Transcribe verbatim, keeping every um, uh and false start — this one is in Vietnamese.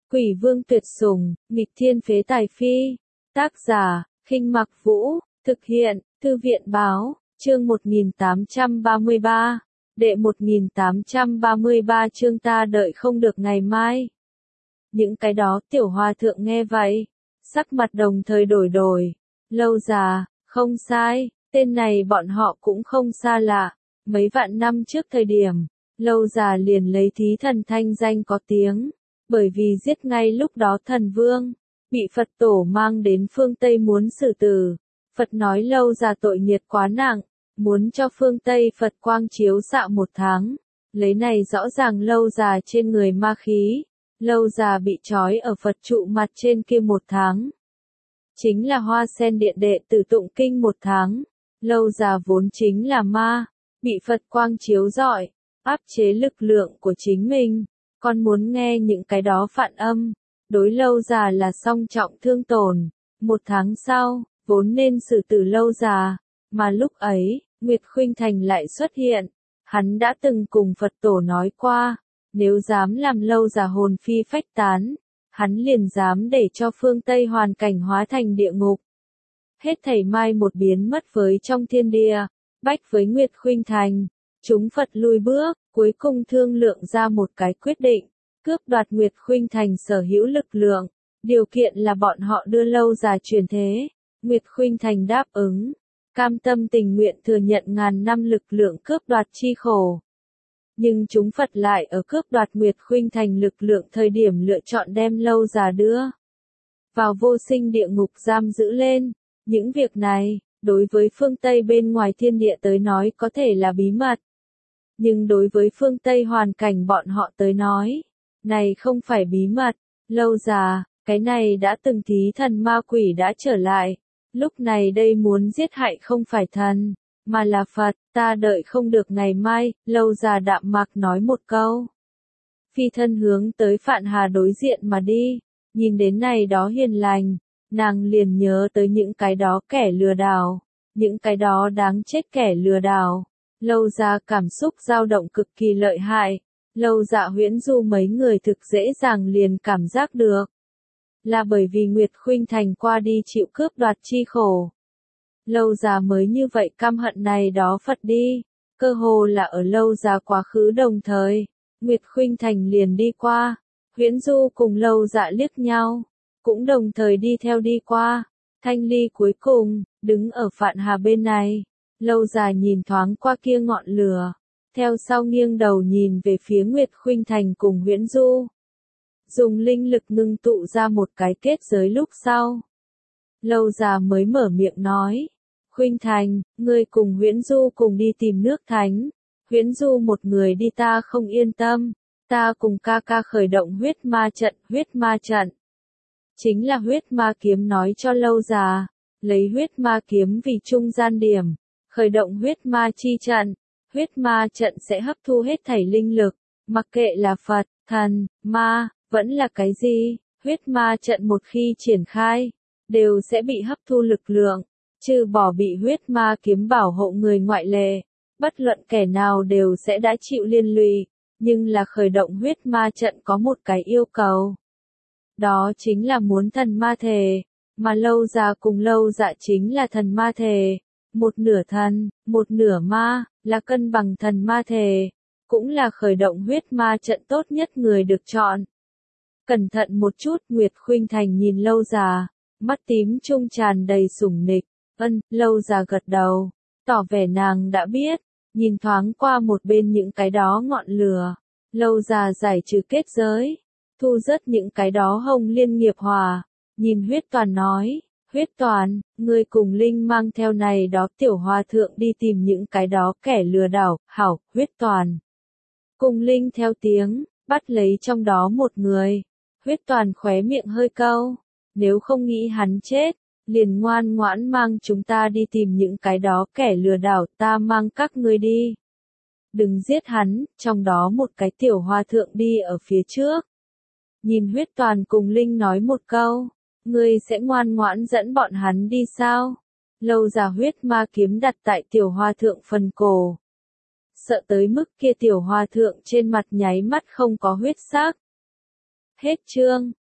Quỷ vương tuyệt sủng, nghịch thiên phế tài phi. Tác giả, Khinh Mặc Vũ, thực hiện, Thư viện Báo, chương một nghìn tám trăm ba mươi ba. Đệ một nghìn tám trăm ba mươi ba chương ta đợi không được ngày mai. Những cái đó tiểu hòa thượng nghe vậy, sắc mặt đồng thời đổi đổi. Lâu Già, không sai, tên này bọn họ cũng không xa lạ. Mấy vạn năm trước thời điểm, Lâu Già liền lấy thí thần thanh danh có tiếng, bởi vì giết ngay lúc đó thần vương, bị Phật tổ mang đến phương Tây muốn xử tử. Phật nói Lâu Già tội nghiệt quá nặng, muốn cho phương Tây Phật quang chiếu xạ một tháng. Lấy này rõ ràng Lâu Già trên người ma khí, Lâu Già bị trói ở Phật trụ mặt trên kia một tháng. Chính là Hoa Sen Điện đệ tử tụng kinh một tháng. Lâu Già vốn chính là ma, bị Phật quang chiếu rọi, áp chế lực lượng của chính mình. Con muốn nghe những cái đó phản âm, đối Lâu Già là song trọng thương tổn. Một tháng sau, vốn nên xử tử Lâu Già, mà lúc ấy, Nguyệt Khuynh Thành lại xuất hiện. Hắn đã từng cùng Phật tổ nói qua, nếu dám làm Lâu Già hồn phi phách tán, hắn liền dám để cho phương Tây hoàn cảnh hóa thành địa ngục. Hết thảy mai một biến mất với trong thiên địa, bách với Nguyệt Khuynh Thành. Chúng Phật lui bước, cuối cùng thương lượng ra một cái quyết định, cướp đoạt Nguyệt Khuynh Thành sở hữu lực lượng. Điều kiện là bọn họ đưa Lâu Già truyền thế. Nguyệt Khuynh Thành đáp ứng, cam tâm tình nguyện thừa nhận ngàn năm lực lượng cướp đoạt chi khổ. Nhưng chúng Phật lại ở cướp đoạt Nguyệt Khuynh Thành lực lượng thời điểm lựa chọn đem Lâu Già đưa vào vô sinh địa ngục giam giữ lên. Những việc này, đối với phương Tây bên ngoài thiên địa tới nói có thể là bí mật. Nhưng đối với phương Tây hoàn cảnh bọn họ tới nói, này không phải bí mật. Lâu Già, cái này đã từng thí thần ma quỷ đã trở lại. Lúc này đây muốn giết hại không phải thần, mà là Phật. Ta đợi không được ngày mai. Lâu Già đạm mạc nói một câu. Phi thân hướng tới Phạn Hà đối diện mà đi. Nhìn đến này đó hiền lành, nàng liền nhớ tới những cái đó kẻ lừa đảo, những cái đó đáng chết kẻ lừa đảo. Lâu Già cảm xúc dao động cực kỳ lợi hại. Lâu Dạ Huyễn Du mấy người thực dễ dàng liền cảm giác được, là bởi vì Nguyệt Khuynh Thành qua đi chịu cướp đoạt chi khổ. Lâu Già mới như vậy căm hận này đó Phật đi. Cơ hồ là ở Lâu Già quá khứ đồng thời, Nguyệt Khuynh Thành liền đi qua. Huyễn Du cùng Lâu Dạ liếc nhau, cũng đồng thời đi theo đi qua. Thanh Ly cuối cùng, đứng ở Phạn Hà bên này. Lâu Già nhìn thoáng qua kia ngọn lửa, theo sau nghiêng đầu nhìn về phía Nguyệt Khuynh Thành cùng Huyễn Du. Dùng linh lực ngưng tụ ra một cái kết giới lúc sau. Lâu Già mới mở miệng nói, Khuynh Thành, ngươi cùng Huyễn Du cùng đi tìm nước thánh. Huyễn Du một người đi ta không yên tâm, ta cùng ca ca khởi động huyết ma trận. Huyết ma trận chính là huyết ma kiếm nói cho Lâu Già, lấy huyết ma kiếm vì trung gian điểm, khởi động huyết ma chi trận. Huyết ma trận sẽ hấp thu hết thảy linh lực, mặc kệ là Phật, thần, ma, vẫn là cái gì, huyết ma trận một khi triển khai, đều sẽ bị hấp thu lực lượng, trừ bỏ bị huyết ma kiếm bảo hộ người ngoại lệ, bất luận kẻ nào đều sẽ đã chịu liên lụy. Nhưng là khởi động huyết ma trận có một cái yêu cầu, đó chính là muốn thần ma thể, mà Lâu Già cùng Lâu Dạ chính là thần ma thể, một nửa thần, một nửa ma, là cân bằng thần ma thể, cũng là khởi động huyết ma trận tốt nhất người được chọn. Cẩn thận một chút. Nguyệt Khuynh Thành nhìn Lâu Già, mắt tím trung tràn đầy sủng nịch. Ân. Lâu Già gật đầu, tỏ vẻ nàng đã biết. Nhìn thoáng qua một bên những cái đó ngọn lửa, Lâu Già giải trừ kết giới, thu rớt những cái đó hồng liên nghiệp hỏa. Nhìn Huyết Toàn nói, Huyết Toàn, ngươi cùng Linh mang theo này đó tiểu hòa thượng đi tìm những cái đó kẻ lừa đảo. Hảo. Huyết Toàn cùng Linh theo tiếng, bắt lấy trong đó một người. Huyết Toàn khóe miệng hơi cau, nếu không nghĩ hắn chết, liền ngoan ngoãn mang chúng ta đi tìm những cái đó kẻ lừa đảo. Ta mang các ngươi đi, đừng giết hắn. Trong đó một cái tiểu hòa thượng đi ở phía trước, nhìn Huyết Toàn cùng Linh nói một câu, ngươi sẽ ngoan ngoãn dẫn bọn hắn đi sao? Lâu Già huyết ma kiếm đặt tại tiểu hòa thượng phần cổ, sợ tới mức kia tiểu hòa thượng trên mặt nháy mắt không có huyết sắc. Hết chương.